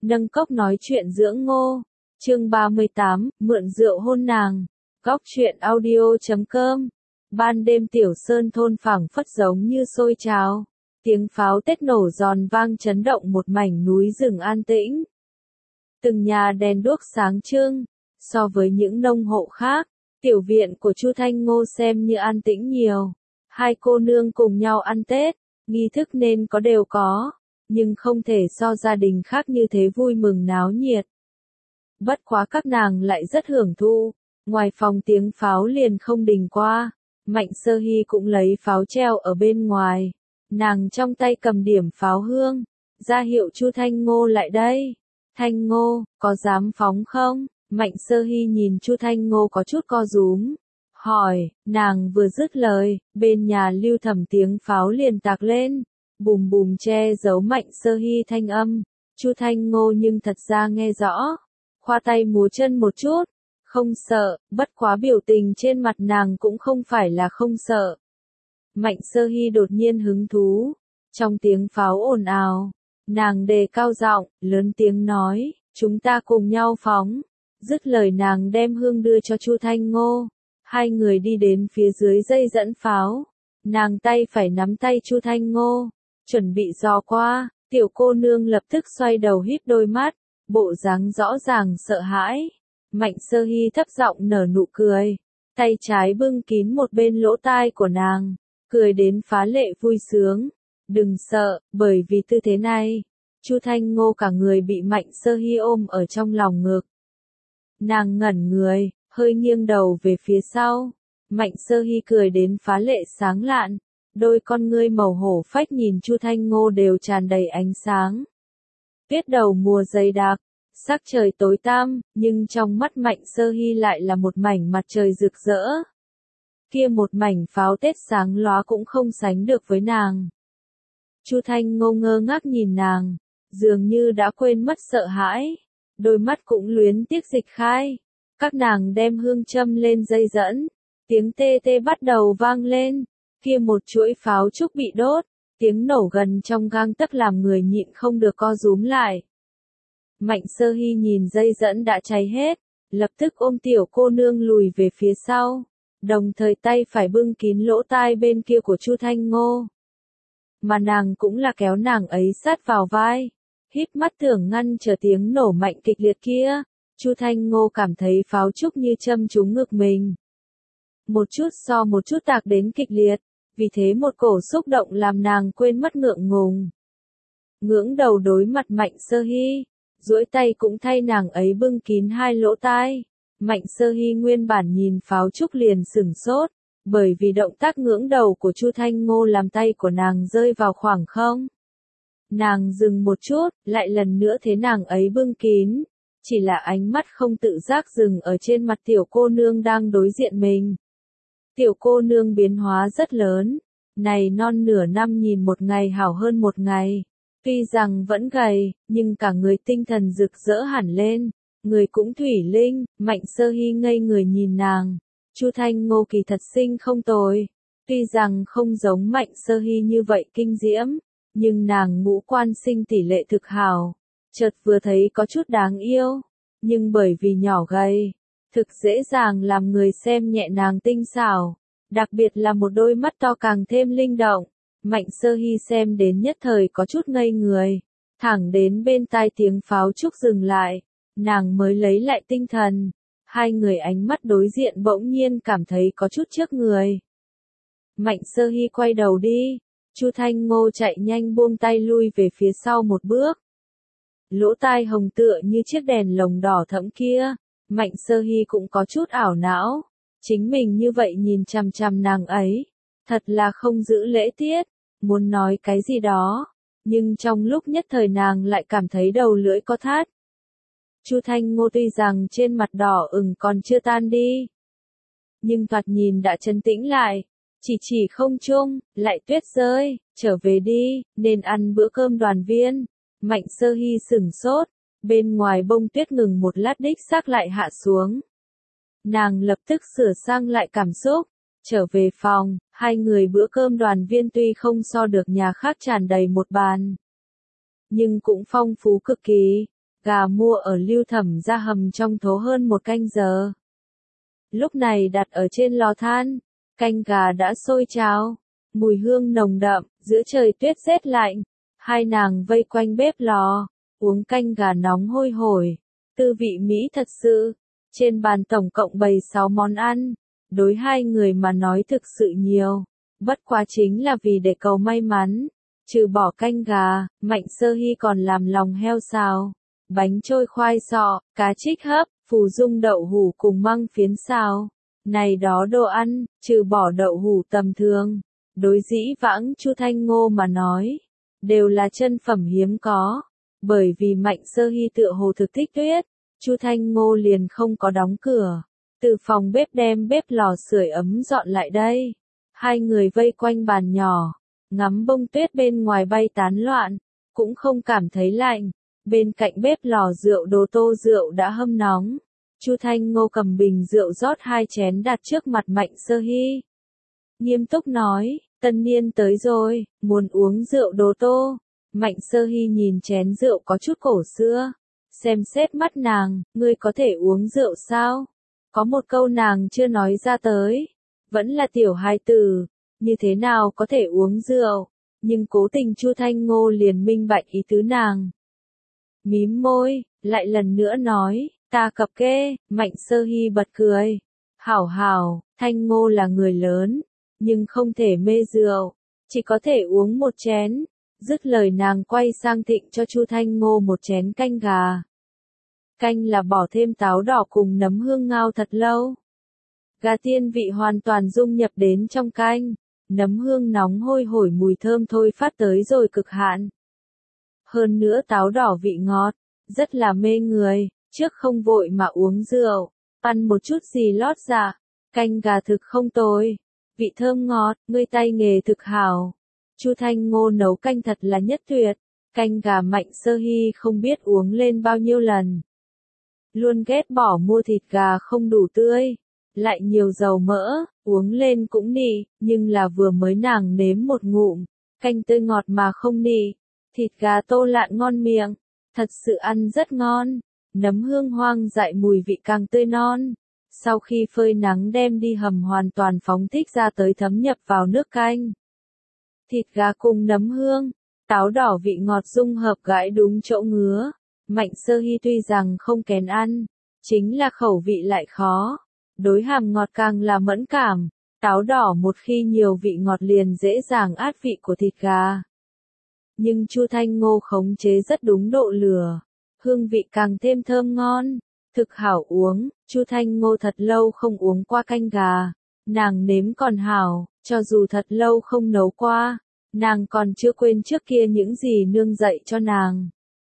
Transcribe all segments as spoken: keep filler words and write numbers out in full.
Nâng cốc nói chuyện dưỡng ngô. Chương ba mươi tám, mượn rượu hôn nàng. Góc truyện audio chấm com. Ban đêm Tiểu Sơn thôn phảng phất giống như sôi trào. Tiếng pháo Tết nổ giòn vang chấn động một mảnh núi rừng an tĩnh. Từng nhà đèn đuốc sáng trưng. So với những nông hộ khác, tiểu viện của Chu Thanh Ngô xem như an tĩnh nhiều. Hai cô nương cùng nhau ăn Tết, nghi thức nên có đều có, nhưng không thể so gia đình khác như thế vui mừng náo nhiệt. Bất quá các nàng lại rất hưởng thụ, ngoài phòng tiếng pháo liền không đình qua, Mạnh Sơ Hy cũng lấy pháo treo ở bên ngoài, nàng trong tay cầm điểm pháo hương, ra hiệu Chu Thanh Ngô lại đây. Thanh Ngô, có dám phóng không? Mạnh Sơ Hy nhìn Chu Thanh Ngô có chút co rúm, hỏi, nàng vừa dứt lời, bên nhà Lưu Thẩm tiếng pháo liền tạc lên, bùm bùm che giấu Mạnh Sơ Hy thanh âm. Chu Thanh Ngô nhưng thật ra nghe rõ, khoa tay múa chân một chút, không sợ, bất quá biểu tình trên mặt nàng cũng không phải là không sợ. Mạnh Sơ Hy đột nhiên hứng thú, trong tiếng pháo ồn ào, nàng đề cao giọng, lớn tiếng nói, chúng ta cùng nhau phóng. Dứt lời nàng đem hương đưa cho Chu Thanh Ngô, hai người đi đến phía dưới dây dẫn pháo, nàng tay phải nắm tay Chu Thanh Ngô, chuẩn bị dò qua, tiểu cô nương lập tức xoay đầu híp đôi mắt, bộ dáng rõ ràng sợ hãi. Mạnh Sơ Hy thấp giọng nở nụ cười, tay trái bưng kín một bên lỗ tai của nàng, cười đến phá lệ vui sướng. Đừng sợ, bởi vì tư thế này, Chu Thanh Ngô cả người bị Mạnh Sơ Hy ôm ở trong lòng ngực. Nàng ngẩn người, hơi nghiêng đầu về phía sau. Mạnh Sơ Hy cười đến phá lệ sáng lạn, đôi con ngươi màu hổ phách nhìn Chu Thanh Ngô đều tràn đầy ánh sáng. Tuyết đầu mùa dày đặc, sắc trời tối tăm, nhưng trong mắt Mạnh Sơ Hy lại là một mảnh mặt trời rực rỡ. Kia một mảnh pháo Tết sáng lóa cũng không sánh được với nàng. Chu Thanh Ngô ngơ ngác nhìn nàng, dường như đã quên mất sợ hãi. Đôi mắt cũng luyến tiếc dịch khai. Các nàng đem hương châm lên dây dẫn. Tiếng tê tê bắt đầu vang lên. Kia một chuỗi pháo trúc bị đốt. Tiếng nổ gần trong gang tấc làm người nhịn không được co rúm lại. Mạnh Sơ Hy nhìn dây dẫn đã cháy hết. Lập tức ôm tiểu cô nương lùi về phía sau. Đồng thời tay phải bưng kín lỗ tai bên kia của Chu Thanh Ngô. Mà nàng cũng là kéo nàng ấy sát vào vai. Híp mắt tưởng ngăn chờ tiếng nổ mạnh kịch liệt kia, Chu Thanh Ngô cảm thấy pháo trúc như châm trúng ngực mình. Một chút so một chút tạc đến kịch liệt, vì thế một cổ xúc động làm nàng quên mất ngượng ngùng. Ngưỡng đầu đối mặt Mạnh Sơ Hy, duỗi tay cũng thay nàng ấy bưng kín hai lỗ tai. Mạnh Sơ Hy nguyên bản nhìn pháo trúc liền sửng sốt, bởi vì động tác ngưỡng đầu của Chu Thanh Ngô làm tay của nàng rơi vào khoảng không. Nàng dừng một chút, lại lần nữa thế nàng ấy bưng kín, chỉ là ánh mắt không tự giác dừng ở trên mặt tiểu cô nương đang đối diện mình. Tiểu cô nương biến hóa rất lớn, này non nửa năm nhìn một ngày hảo hơn một ngày, tuy rằng vẫn gầy, nhưng cả người tinh thần rực rỡ hẳn lên, người cũng thủy linh. Mạnh Sơ Hy ngây người nhìn nàng, Chu Thanh Ngô kỳ thật sinh không tồi, tuy rằng không giống Mạnh Sơ Hy như vậy kinh diễm. Nhưng nàng ngũ quan sinh tỷ lệ thực hảo, chợt vừa thấy có chút đáng yêu, nhưng bởi vì nhỏ gầy, thực dễ dàng làm người xem nhẹ nàng tinh xảo, đặc biệt là một đôi mắt to càng thêm linh động. Mạnh Sơ Hy xem đến nhất thời có chút ngây người, thẳng đến bên tai tiếng pháo trúc dừng lại, nàng mới lấy lại tinh thần, hai người ánh mắt đối diện bỗng nhiên cảm thấy có chút trước người. Mạnh Sơ Hy quay đầu đi. Chu Thanh Ngô chạy nhanh buông tay lui về phía sau một bước. Lỗ tai hồng tựa như chiếc đèn lồng đỏ thẫm kia, Mạnh Sơ Hy cũng có chút ảo não. Chính mình như vậy nhìn chằm chằm nàng ấy, thật là không giữ lễ tiết, muốn nói cái gì đó, nhưng trong lúc nhất thời nàng lại cảm thấy đầu lưỡi có thắt. Chu Thanh Ngô tuy rằng trên mặt đỏ ửng còn chưa tan đi, nhưng thoạt nhìn đã trấn tĩnh lại. Chỉ chỉ không chung, lại tuyết rơi, trở về đi, nên ăn bữa cơm đoàn viên. Mạnh Sơ Hy sửng sốt, bên ngoài bông tuyết ngừng một lát đích xác lại hạ xuống. Nàng lập tức sửa sang lại cảm xúc, trở về phòng, hai người bữa cơm đoàn viên tuy không so được nhà khác tràn đầy một bàn. Nhưng cũng phong phú cực kỳ, Gà mua ở Lưu Thẩm ra hầm trong thố hơn một canh giờ. Lúc này đặt ở trên lò than, canh gà đã sôi trào, mùi hương nồng đậm, giữa trời tuyết rét lạnh. Hai nàng vây quanh bếp lò, uống canh gà nóng hôi hổi, tư vị mỹ thật sự. Trên bàn tổng cộng bày sáu món ăn, đối hai người mà nói thực sự nhiều, bất quá chính là vì để cầu may mắn. Trừ bỏ canh gà, Mạnh Sơ Hy còn làm lòng heo xào, bánh trôi khoai sọ, cá trích hấp, phù dung đậu hũ cùng măng phiến xào. Này đó đồ ăn, trừ bỏ đậu hũ tầm thường, đối dĩ vãng Chu Thanh Ngô mà nói, đều là chân phẩm hiếm có. Bởi vì Mạnh Sơ Hy tựa hồ thực thích tuyết, Chu Thanh Ngô liền không có đóng cửa, từ phòng bếp đem bếp lò sưởi ấm dọn lại đây. Hai người vây quanh bàn nhỏ, ngắm bông tuyết bên ngoài bay tán loạn, cũng không cảm thấy lạnh. Bên cạnh bếp lò rượu đồ tô rượu đã hâm nóng. Chu Thanh Ngô cầm bình rượu rót hai chén đặt trước mặt Mạnh Sơ Hy. Nghiêm túc nói, tân niên tới rồi, muốn uống rượu đồ tô. Mạnh Sơ Hy nhìn chén rượu có chút cổ xưa, xem xét mắt nàng, ngươi có thể uống rượu sao? Có một câu nàng chưa nói ra tới, vẫn là tiểu hài tử, như thế nào có thể uống rượu, nhưng cố tình Chu Thanh Ngô liền minh bạch ý tứ nàng. Mím môi, lại lần nữa nói, ta cập kê. Mạnh Sơ Hy bật cười. Hảo hảo, Thanh Ngô là người lớn, nhưng không thể mê rượu, chỉ có thể uống một chén. Dứt lời nàng quay sang thịnh cho Chu Thanh Ngô một chén canh gà. Canh là bỏ thêm táo đỏ cùng nấm hương ngao thật lâu. Gà tiên vị hoàn toàn dung nhập đến trong canh, nấm hương nóng hôi hổi mùi thơm thôi phát tới rồi cực hạn. Hơn nữa táo đỏ vị ngọt, rất là mê người, trước không vội mà uống rượu, ăn một chút gì lót dạ, canh gà thực không tồi, vị thơm ngọt, ngươi tay nghề thực hảo. Chu Thanh Ngô nấu canh thật là nhất tuyệt, canh gà Mạnh Sơ Hy không biết uống lên bao nhiêu lần. Luôn ghét bỏ mua thịt gà không đủ tươi, lại nhiều dầu mỡ, uống lên cũng nị, nhưng là vừa mới nàng nếm một ngụm, canh tươi ngọt mà không nị, thịt gà tô lạn ngon miệng, thật sự ăn rất ngon, nấm hương hoang dại mùi vị càng tươi non. Sau khi phơi nắng đem đi hầm hoàn toàn phóng thích ra tới thấm nhập vào nước canh. Thịt gà cùng nấm hương, táo đỏ vị ngọt dung hợp gãi đúng chỗ ngứa. Mạnh Sơ Hy tuy rằng không kén ăn, chính là khẩu vị lại khó. Đối hàm ngọt càng là mẫn cảm, táo đỏ một khi nhiều vị ngọt liền dễ dàng át vị của thịt gà. Nhưng Chu Thanh Ngô khống chế rất đúng độ lửa, hương vị càng thêm thơm ngon, thực hảo uống. Chu Thanh Ngô thật lâu không uống qua canh gà, nàng nếm còn hảo, cho dù thật lâu không nấu qua, nàng còn chưa quên trước kia những gì nương dạy cho nàng.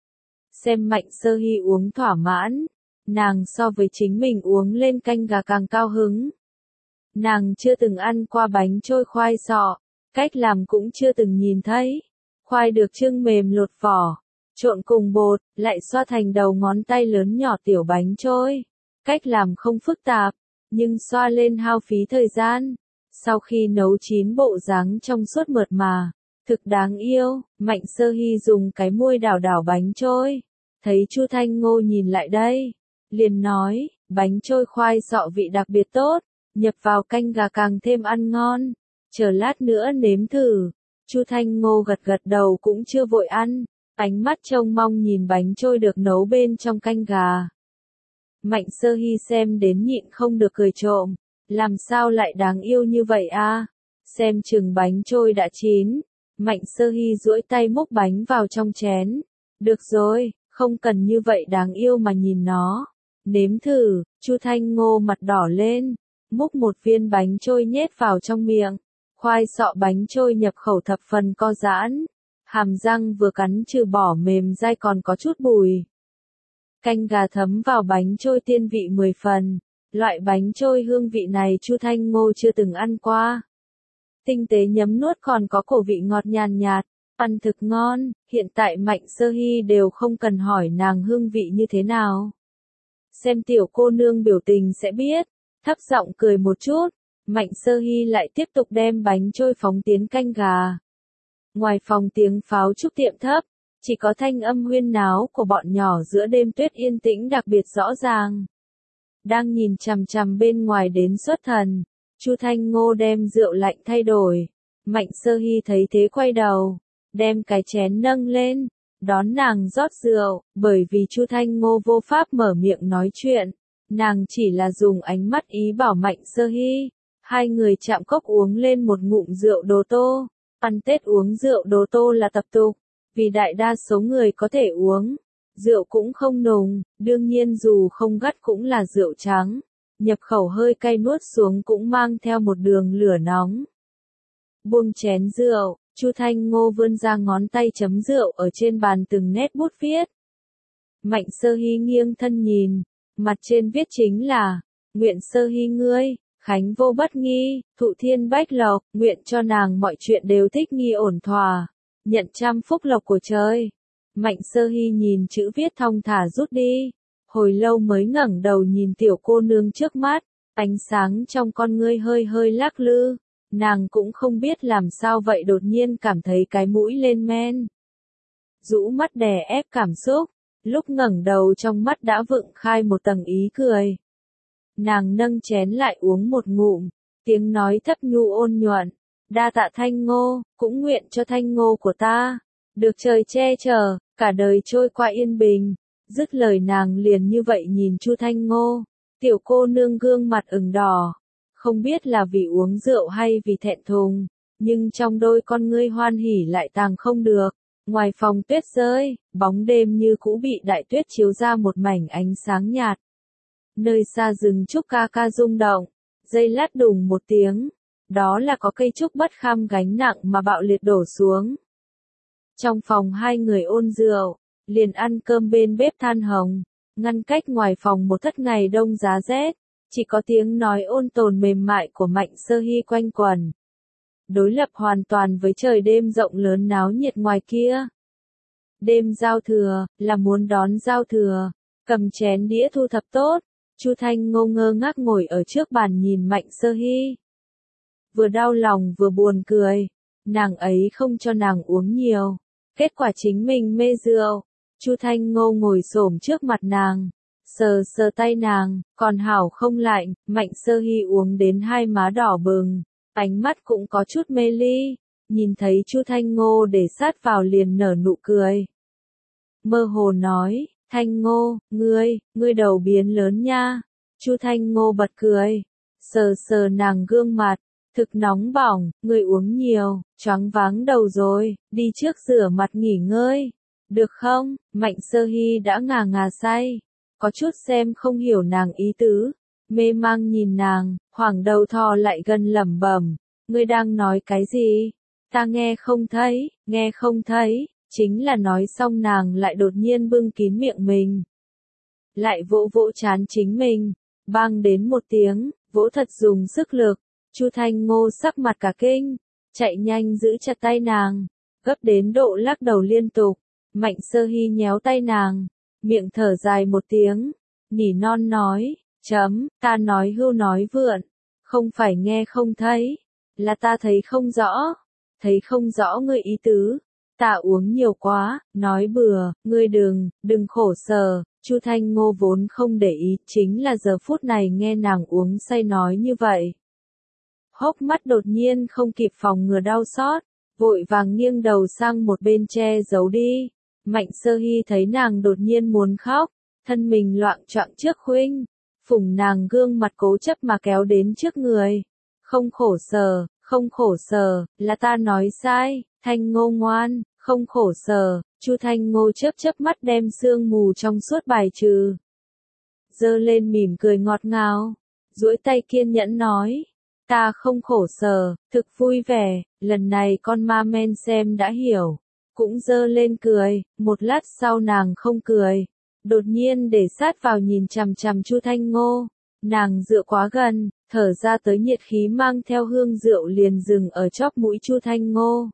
Xem Mạnh Sơ Hy uống thỏa mãn, nàng so với chính mình uống lên canh gà càng cao hứng. Nàng chưa từng ăn qua bánh trôi khoai sọ, cách làm cũng chưa từng nhìn thấy. Khoai được chưng mềm lột vỏ, trộn cùng bột, lại xoa thành đầu ngón tay lớn nhỏ tiểu bánh trôi. Cách làm không phức tạp, nhưng xoa lên hao phí thời gian. Sau khi nấu chín bộ dáng trong suốt mượt mà, thực đáng yêu. Mạnh Sơ Hy dùng cái muôi đảo đảo bánh trôi, thấy Chu Thanh Ngô nhìn lại đây, liền nói, bánh trôi khoai sọ vị đặc biệt tốt, nhập vào canh gà càng thêm ăn ngon, chờ lát nữa nếm thử. Chu Thanh Ngô gật gật đầu cũng chưa vội ăn, ánh mắt trông mong nhìn bánh trôi được nấu bên trong canh gà. Mạnh Sơ Hy xem đến nhịn không được cười trộm, làm sao lại đáng yêu như vậy a? Xem chừng bánh trôi đã chín, Mạnh Sơ Hy duỗi tay múc bánh vào trong chén. Được rồi, không cần như vậy đáng yêu mà nhìn nó. Nếm thử. Chu Thanh Ngô mặt đỏ lên, múc một viên bánh trôi nhét vào trong miệng. Khoai sọ bánh trôi nhập khẩu thập phần co giãn, hàm răng vừa cắn trừ bỏ mềm dai còn có chút bùi. Canh gà thấm vào bánh trôi tiên vị mười phần, loại bánh trôi hương vị này Chu Thanh Ngô chưa từng ăn qua. Tinh tế nhấm nuốt còn có cổ vị ngọt nhàn nhạt, ăn thực ngon. Hiện tại Mạnh Sơ Hy đều không cần hỏi nàng hương vị như thế nào. Xem tiểu cô nương biểu tình sẽ biết, thấp giọng cười một chút. Mạnh Sơ Hy lại tiếp tục đem bánh trôi phóng tiến canh gà. Ngoài phòng tiếng pháo trúc tiệm thấp, chỉ có thanh âm huyên náo của bọn nhỏ giữa đêm tuyết yên tĩnh đặc biệt rõ ràng. Đang nhìn chằm chằm bên ngoài đến xuất thần, Chu Thanh Ngô đem rượu lạnh thay đổi. Mạnh Sơ Hy thấy thế quay đầu, đem cái chén nâng lên, đón nàng rót rượu, bởi vì Chu Thanh Ngô vô pháp mở miệng nói chuyện, nàng chỉ là dùng ánh mắt ý bảo Mạnh Sơ Hy. Hai người chạm cốc uống lên một ngụm rượu đồ tô. Ăn Tết uống rượu đồ tô là tập tục, vì đại đa số người có thể uống. Rượu cũng không nồng, đương nhiên dù không gắt cũng là rượu trắng. Nhập khẩu hơi cay nuốt xuống cũng mang theo một đường lửa nóng. Buông chén rượu, Chu Thanh Ngô vươn ra ngón tay chấm rượu ở trên bàn từng nét bút viết. Mạnh Sơ Hy nghiêng thân nhìn, mặt trên viết chính là, nguyện Sơ Hy ngươi, khánh vô bất nghi, thụ thiên bách lộc, nguyện cho nàng mọi chuyện đều thích nghi ổn thỏa, nhận trăm phúc lộc của trời. Mạnh Sơ Hy nhìn chữ viết thong thả rút đi, hồi lâu mới ngẩng đầu nhìn tiểu cô nương trước mắt, ánh sáng trong con ngươi hơi hơi lắc lư, nàng cũng không biết làm sao vậy đột nhiên cảm thấy cái mũi lên men. Rũ mắt đè ép cảm xúc, lúc ngẩng đầu trong mắt đã vựng khai một tầng ý cười. Nàng nâng chén lại uống một ngụm, tiếng nói thấp nhu ôn nhuận, đa tạ Thanh Ngô, cũng nguyện cho Thanh Ngô của ta, được trời che chở, cả đời trôi qua yên bình. Dứt lời nàng liền như vậy nhìn Chu Thanh Ngô, tiểu cô nương gương mặt ửng đỏ, không biết là vì uống rượu hay vì thẹn thùng, nhưng trong đôi con ngươi hoan hỉ lại tàng không được. Ngoài phòng tuyết rơi, bóng đêm như cũ bị đại tuyết chiếu ra một mảnh ánh sáng nhạt. Nơi xa rừng trúc ca ca rung động, dây lát đùng một tiếng, đó là có cây trúc bất kham gánh nặng mà bạo liệt đổ xuống. Trong phòng hai người ôn rượu, liền ăn cơm bên bếp than hồng, ngăn cách ngoài phòng một thất ngày đông giá rét, chỉ có tiếng nói ôn tồn mềm mại của Mạnh Sơ Hy quanh quẩn. Đối lập hoàn toàn với trời đêm rộng lớn náo nhiệt ngoài kia. Đêm giao thừa, là muốn đón giao thừa, cầm chén đĩa thu thập tốt, Chu Thanh Ngô ngơ ngác ngồi ở trước bàn nhìn Mạnh Sơ Hy. Vừa đau lòng vừa buồn cười, nàng ấy không cho nàng uống nhiều, kết quả chính mình mê rượu. Chu Thanh Ngô ngồi xổm trước mặt nàng, sờ sờ tay nàng, còn hảo không lạnh. Mạnh Sơ Hy uống đến hai má đỏ bừng, ánh mắt cũng có chút mê ly, nhìn thấy Chu Thanh Ngô để sát vào liền nở nụ cười. Mơ hồ nói, Thanh Ngô, ngươi, ngươi đầu biến lớn nha. Chu Thanh Ngô bật cười, sờ sờ nàng gương mặt, thực nóng bỏng, ngươi uống nhiều, choáng váng đầu rồi, đi trước rửa mặt nghỉ ngơi. Được không? Mạnh Sơ Hy đã ngà ngà say, có chút xem không hiểu nàng ý tứ, mê mang nhìn nàng, hoảng đầu thò lại gần lẩm bẩm, ngươi đang nói cái gì? Ta nghe không thấy, nghe không thấy, chính là nói xong nàng lại đột nhiên bưng kín miệng mình. Lại vỗ vỗ trán chính mình, bang đến một tiếng, vỗ thật dùng sức lực, Chu Thanh Ngô sắc mặt cả kinh, chạy nhanh giữ chặt tay nàng, gấp đến độ lắc đầu liên tục. Mạnh Sơ Hy nhéo tay nàng, miệng thở dài một tiếng, nỉ non nói, chấm, ta nói hưu nói vượn, không phải nghe không thấy, là ta thấy không rõ, thấy không rõ ngươi ý tứ, ta uống nhiều quá, nói bừa, ngươi đừng, đừng khổ sở. Chu Thanh Ngô vốn không để ý, chính là giờ phút này nghe nàng uống say nói như vậy. Hốc mắt đột nhiên không kịp phòng ngừa đau xót, vội vàng nghiêng đầu sang một bên che giấu đi. Mạnh Sơ Hy thấy nàng đột nhiên muốn khóc, thân mình loạng choạng trước khuynh, phủng nàng gương mặt cố chấp mà kéo đến trước người. Không khổ sở, không khổ sở, là ta nói sai, Thanh Ngô ngoan, không khổ sở. Chu Thanh Ngô chớp chớp mắt đem sương mù trong suốt bài trừ. Giơ lên mỉm cười ngọt ngào, duỗi tay kiên nhẫn nói, ta không khổ sở, thực vui vẻ, lần này con ma men xem đã hiểu. Cũng giơ lên cười, một lát sau nàng không cười, đột nhiên để sát vào nhìn chằm chằm Chu Thanh Ngô, nàng dựa quá gần, thở ra tới nhiệt khí mang theo hương rượu liền dừng ở chóp mũi Chu Thanh Ngô.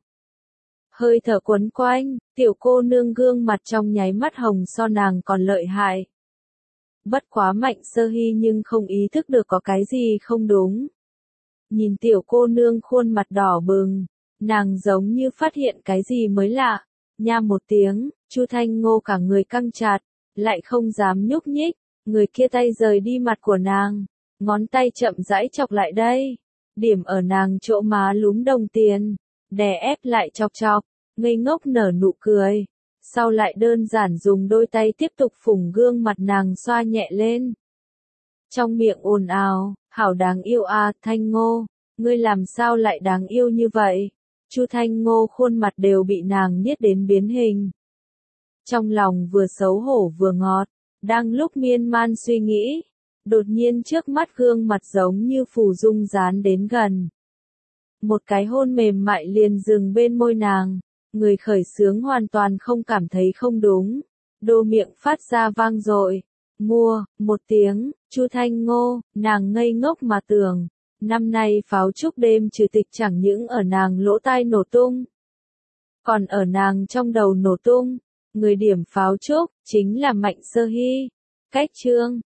Hơi thở quấn quanh, tiểu cô nương gương mặt trong nháy mắt hồng so nàng còn lợi hại. Bất quá Mạnh Sơ Hy nhưng không ý thức được có cái gì không đúng. Nhìn tiểu cô nương khuôn mặt đỏ bừng, nàng giống như phát hiện cái gì mới lạ, nha một tiếng, Chu Thanh Ngô cả người căng chặt, lại không dám nhúc nhích, người kia tay rời đi mặt của nàng, ngón tay chậm rãi chọc lại đây, điểm ở nàng chỗ má lúm đồng tiền, đè ép lại chọc chọc, ngây ngốc nở nụ cười, sau lại đơn giản dùng đôi tay tiếp tục phủng gương mặt nàng xoa nhẹ lên. Trong miệng ồn ào, hảo đáng yêu à, Thanh Ngô, ngươi làm sao lại đáng yêu như vậy? Chu Thanh Ngô khuôn mặt đều bị nàng niết đến biến hình. Trong lòng vừa xấu hổ vừa ngọt, đang lúc miên man suy nghĩ, đột nhiên trước mắt gương mặt giống như phù dung dán đến gần. Một cái hôn mềm mại liền dừng bên môi nàng, người khởi xướng hoàn toàn không cảm thấy không đúng, đô miệng phát ra vang dội. Mua, một tiếng, Chu Thanh Ngô, nàng ngây ngốc mà tưởng, năm nay pháo trúc đêm trừ tịch chẳng những ở nàng lỗ tai nổ tung, còn ở nàng trong đầu nổ tung, người điểm pháo trúc, chính là Mạnh Sơ Hy. Cách chương